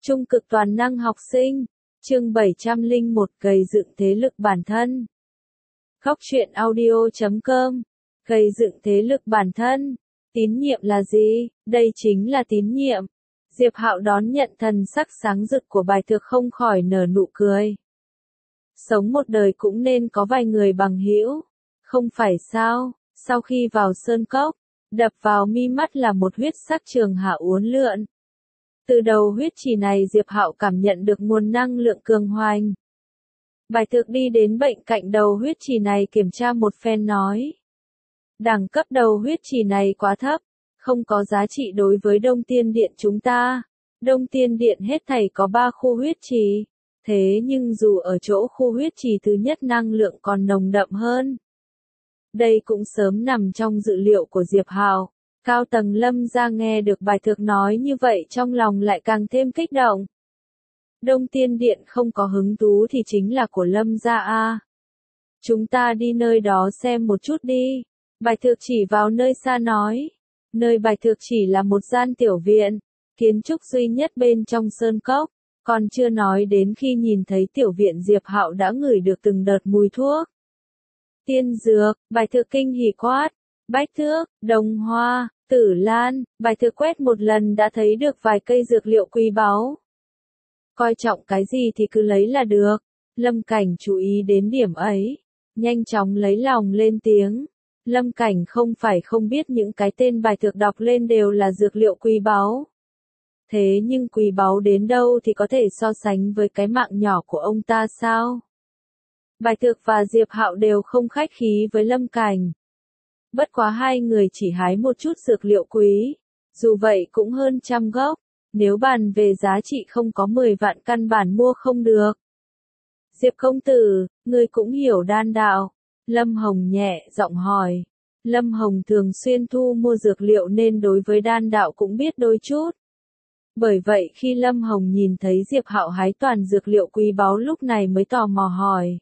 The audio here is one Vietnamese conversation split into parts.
Trung cực toàn năng học sinh, chương 701 gây dựng thế lực bản thân. Góc truyện audio.com. Gây dựng thế lực bản thân. Tín nhiệm là gì? Đây chính là tín nhiệm. Diệp Hạo đón nhận thần sắc sáng rực của bài thực không khỏi nở nụ cười. Sống một đời cũng nên có vài người bằng hữu, không phải sao? Sau khi vào sơn cốc, đập vào mi mắt là một huyết sắc trường hạ uốn lượn. Từ đầu huyết trì này Diệp Hạo cảm nhận được nguồn năng lượng cường hoành. Bài thực đi đến bệnh cạnh đầu huyết trì này kiểm tra một phen nói. Đẳng cấp đầu huyết trì này quá thấp, không có giá trị đối với Đông Tiên Điện chúng ta. Đông Tiên Điện hết thảy có 3 khu huyết trì, thế nhưng dù ở chỗ khu huyết trì thứ nhất năng lượng còn nồng đậm hơn. Đây cũng sớm nằm trong dự liệu của Diệp Hạo. Cao tầng Lâm gia nghe được bài thực nói như vậy trong lòng lại càng thêm kích động. Đông Tiên Điện không có hứng thú thì chính là của Lâm gia a. Chúng ta đi nơi đó xem một chút đi. Bài thực chỉ vào nơi xa nói. Nơi bài thực chỉ là một gian tiểu viện, kiến trúc duy nhất bên trong sơn cốc. Còn chưa nói đến khi nhìn thấy tiểu viện Diệp Hạo đã ngửi được từng đợt mùi thuốc. Tiên dược, bài thực kinh hỉ quát. Bách thước, đồng hoa, tử lan, bài thực quét một lần đã thấy được vài cây dược liệu quý báu. Coi trọng cái gì thì cứ lấy là được. Lâm Cảnh chú ý đến điểm ấy, nhanh chóng lấy lòng lên tiếng. Lâm Cảnh không phải không biết những cái tên bài thực đọc lên đều là dược liệu quý báu. Thế nhưng quý báu đến đâu thì có thể so sánh với cái mạng nhỏ của ông ta sao? Bài thực và Diệp Hạo đều không khách khí với Lâm Cảnh. Bất quá hai người chỉ hái một chút dược liệu quý, dù vậy cũng hơn 100 gốc, nếu bàn về giá trị không có 10 vạn căn bản mua không được. Diệp công tử, ngươi cũng hiểu đan đạo. Lâm Hồng nhẹ giọng hỏi. Lâm Hồng thường xuyên thu mua dược liệu nên đối với đan đạo cũng biết đôi chút. Bởi vậy khi Lâm Hồng nhìn thấy Diệp Hạo hái toàn dược liệu quý báu lúc này mới tò mò hỏi.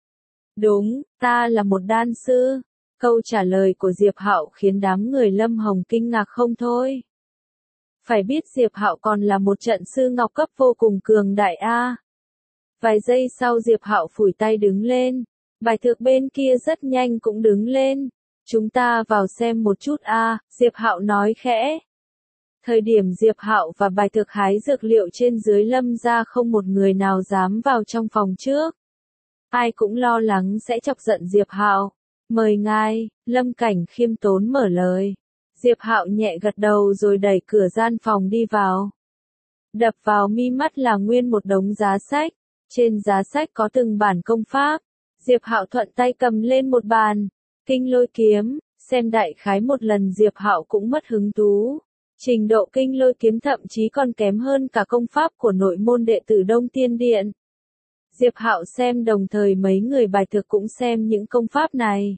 Đúng, ta là một đan sư. Câu trả lời của Diệp Hạo khiến đám người Lâm Hồng kinh ngạc không thôi. Phải biết Diệp Hạo còn là một trận sư ngọc cấp vô cùng cường đại a. Vài giây sau Diệp Hạo phủi tay đứng lên. Bài thực bên kia rất nhanh cũng đứng lên. Chúng ta vào xem một chút a, Diệp Hạo nói khẽ. Thời điểm Diệp Hạo và bài thực hái dược liệu trên dưới Lâm gia không một người nào dám vào trong phòng trước. Ai cũng lo lắng sẽ chọc giận Diệp Hạo. Mời ngài, Lâm Cảnh khiêm tốn mở lời. Diệp Hạo nhẹ gật đầu rồi đẩy cửa gian phòng đi vào. Đập vào mi mắt là nguyên một đống giá sách. Trên giá sách có từng bản công pháp. Diệp Hạo thuận tay cầm lên một bàn. Kinh lôi kiếm, xem đại khái một lần Diệp Hạo cũng mất hứng thú. Trình độ kinh lôi kiếm thậm chí còn kém hơn cả công pháp của nội môn đệ tử Đông Tiên Điện. Diệp Hạo xem đồng thời mấy người bài thực cũng xem những công pháp này.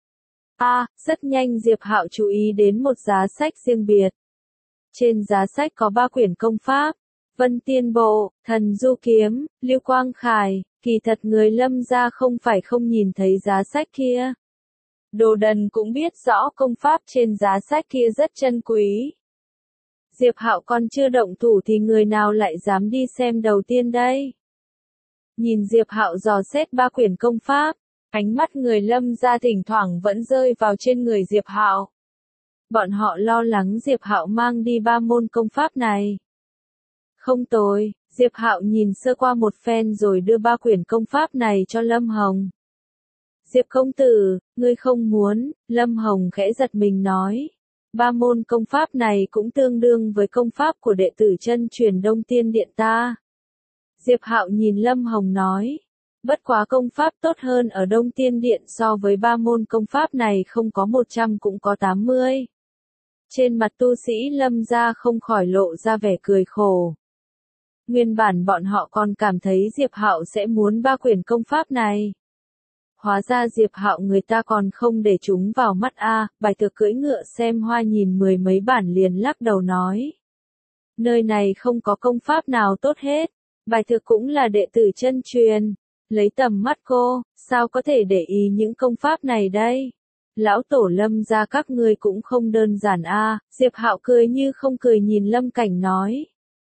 Rất nhanh Diệp Hạo chú ý đến một giá sách riêng biệt. Trên giá sách có 3 quyển công pháp. Vân Tiên Bộ, Thần Du Kiếm, Lưu Quang Khải. Kỳ thật người Lâm gia không phải không nhìn thấy giá sách kia. Đồ đần cũng biết rõ công pháp trên giá sách kia rất chân quý. Diệp Hạo còn chưa động thủ thì người nào lại dám đi xem đầu tiên đây? Nhìn Diệp Hạo dò xét 3 quyển công pháp, ánh mắt người Lâm gia thỉnh thoảng vẫn rơi vào trên người Diệp Hạo. Bọn họ lo lắng Diệp Hạo mang đi 3 môn công pháp này. Không tồi, Diệp Hạo nhìn sơ qua một phen rồi đưa 3 quyển công pháp này cho Lâm Hồng. Diệp công tử, ngươi không muốn, Lâm Hồng khẽ giật mình nói. 3 môn công pháp này cũng tương đương với công pháp của đệ tử chân truyền Đông Tiên Điện ta. Diệp Hạo nhìn Lâm Hồng nói. Bất quá công pháp tốt hơn ở Đông Tiên Điện so với 3 môn công pháp này không có 100 cũng có 80. Trên mặt tu sĩ Lâm gia không khỏi lộ ra vẻ cười khổ. Nguyên bản bọn họ còn cảm thấy Diệp Hạo sẽ muốn 3 quyển công pháp này. Hóa ra Diệp Hạo người ta còn không để chúng vào mắt a. Bài thực cưỡi ngựa xem hoa nhìn 10 mấy bản liền lắc đầu nói. Nơi này không có công pháp nào tốt hết. Bài thực cũng là đệ tử chân truyền. Lấy tầm mắt cô, sao có thể để ý những công pháp này đây? Lão tổ Lâm gia các ngươi cũng không đơn giản a. Diệp Hạo cười như không cười nhìn Lâm Cảnh nói.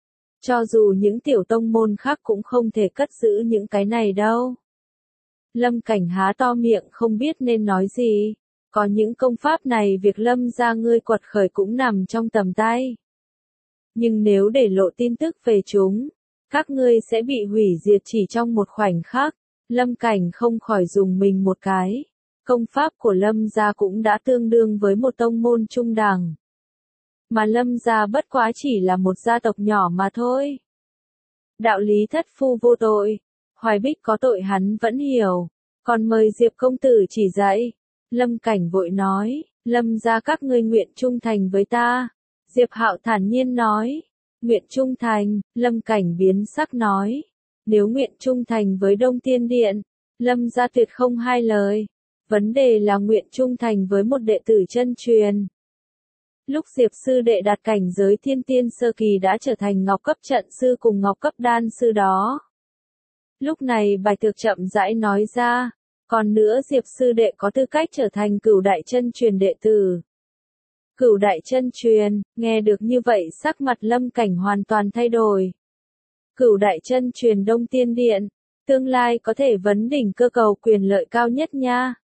Cho dù những tiểu tông môn khác cũng không thể cất giữ những cái này đâu. Lâm Cảnh há to miệng không biết nên nói gì. Có những công pháp này việc Lâm gia ngươi quật khởi cũng nằm trong tầm tay. Nhưng nếu để lộ tin tức về chúng, các ngươi sẽ bị hủy diệt chỉ trong một khoảnh khắc. Lâm Cảnh không khỏi dùng mình một cái. Công pháp của Lâm gia cũng đã tương đương với một tông môn trung đẳng. Mà Lâm gia bất quá chỉ là một gia tộc nhỏ mà thôi. Đạo lý thất phu vô tội, Hoài Bích có tội hắn vẫn hiểu, còn mời Diệp công tử chỉ dạy. Lâm Cảnh vội nói, Lâm gia các ngươi nguyện trung thành với ta. Diệp Hạo thản nhiên nói, nguyện trung thành. Lâm Cảnh biến sắc nói, nếu nguyện trung thành với Đông Tiên Điện, Lâm gia tuyệt không hai lời. Vấn đề là nguyện trung thành với một đệ tử chân truyền. Lúc Diệp sư đệ đạt cảnh giới thiên tiên sơ kỳ đã trở thành ngọc cấp trận sư cùng ngọc cấp đan sư đó. Lúc này Bạch Thực chậm rãi nói ra, còn nữa Diệp sư đệ có tư cách trở thành cửu đại chân truyền đệ tử. Cửu đại chân truyền, nghe được như vậy sắc mặt Lâm Cảnh hoàn toàn thay đổi. Cửu đại chân truyền Đông Tiên Điện, tương lai có thể vấn đỉnh cơ cầu quyền lợi cao nhất nha.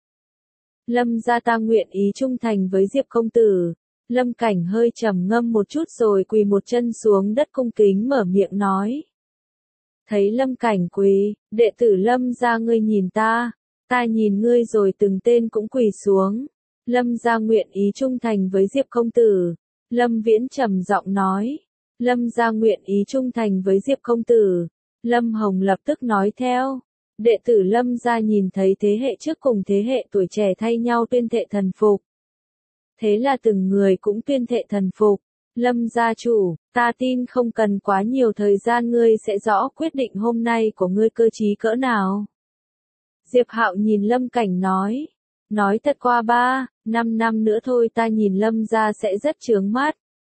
Lâm gia ta nguyện ý trung thành với Diệp công tử. Lâm Cảnh hơi trầm ngâm một chút rồi quỳ một chân xuống đất cung kính mở miệng nói. Thấy Lâm Cảnh quỳ, đệ tử Lâm gia ngươi nhìn ta nhìn ngươi rồi từng tên cũng quỳ xuống. Lâm gia nguyện ý trung thành với Diệp công tử. Lâm Viễn trầm giọng nói. Lâm gia nguyện ý trung thành với Diệp công tử. Lâm Hồng lập tức nói theo. Đệ tử Lâm gia nhìn thấy thế hệ trước cùng thế hệ tuổi trẻ thay nhau tuyên thệ thần phục. Thế là từng người cũng tuyên thệ thần phục. Lâm gia chủ, ta tin không cần quá nhiều thời gian ngươi sẽ rõ quyết định hôm nay của ngươi cơ trí cỡ nào. Diệp Hạo nhìn Lâm Cảnh nói thật qua 3-5 năm nữa thôi ta nhìn Lâm gia sẽ rất chướng mắt.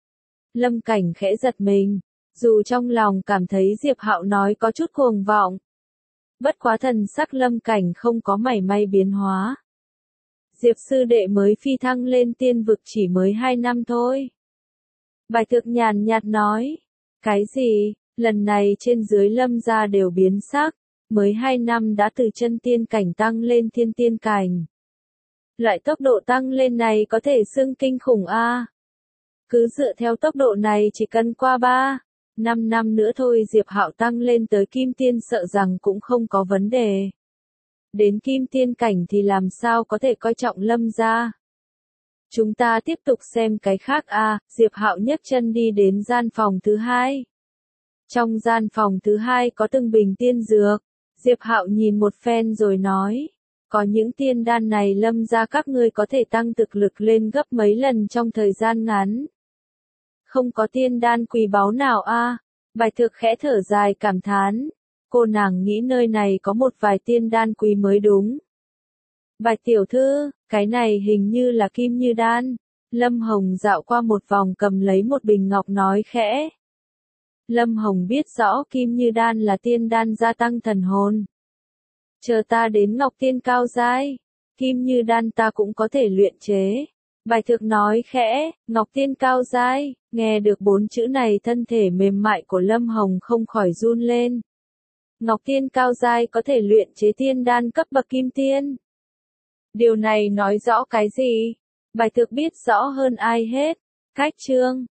Lâm Cảnh khẽ giật mình, dù trong lòng cảm thấy Diệp Hạo nói có chút cuồng vọng. Bất quá thần sắc Lâm Cảnh không có mảy may biến hóa. Diệp sư đệ mới phi thăng lên tiên vực chỉ mới 2 năm thôi. Bạch Thực nhàn nhạt nói. Cái gì, lần này trên dưới Lâm gia đều biến sắc, mới 2 năm đã từ chân tiên cảnh tăng lên thiên tiên cảnh. Loại tốc độ tăng lên này có thể xưng kinh khủng a. Cứ dựa theo tốc độ này chỉ cần qua 3-5 năm nữa thôi Diệp Hạo tăng lên tới kim tiên sợ rằng cũng không có vấn đề. Đến kim tiên cảnh thì làm sao có thể coi trọng Lâm gia. Chúng ta tiếp tục xem cái khác a. Diệp Hạo nhấc chân đi đến gian phòng thứ 2. Trong gian phòng thứ 2 có từng bình tiên dược. Diệp Hạo nhìn một phen rồi nói. Có những tiên đan này Lâm gia các ngươi có thể tăng thực lực lên gấp mấy lần trong thời gian ngắn. Không có tiên đan quý báu nào a. Bạch Thực khẽ thở dài cảm thán. Cô nàng nghĩ nơi này có một vài tiên đan quý mới đúng. Bạch tiểu thư, cái này hình như là kim như đan. Lâm Hồng dạo qua một vòng cầm lấy một bình ngọc nói khẽ. Lâm Hồng biết rõ kim như đan là tiên đan gia tăng thần hồn. Chờ ta đến ngọc tiên cao giai, kim như đan ta cũng có thể luyện chế. Bạch Thực nói khẽ, ngọc tiên cao giai, nghe được 4 chữ này thân thể mềm mại của Lâm Hồng không khỏi run lên. Ngọc tiên cao giai có thể luyện chế tiên đan cấp bậc kim tiên. Điều này nói rõ cái gì? Bạch Thực biết rõ hơn ai hết. Cách chương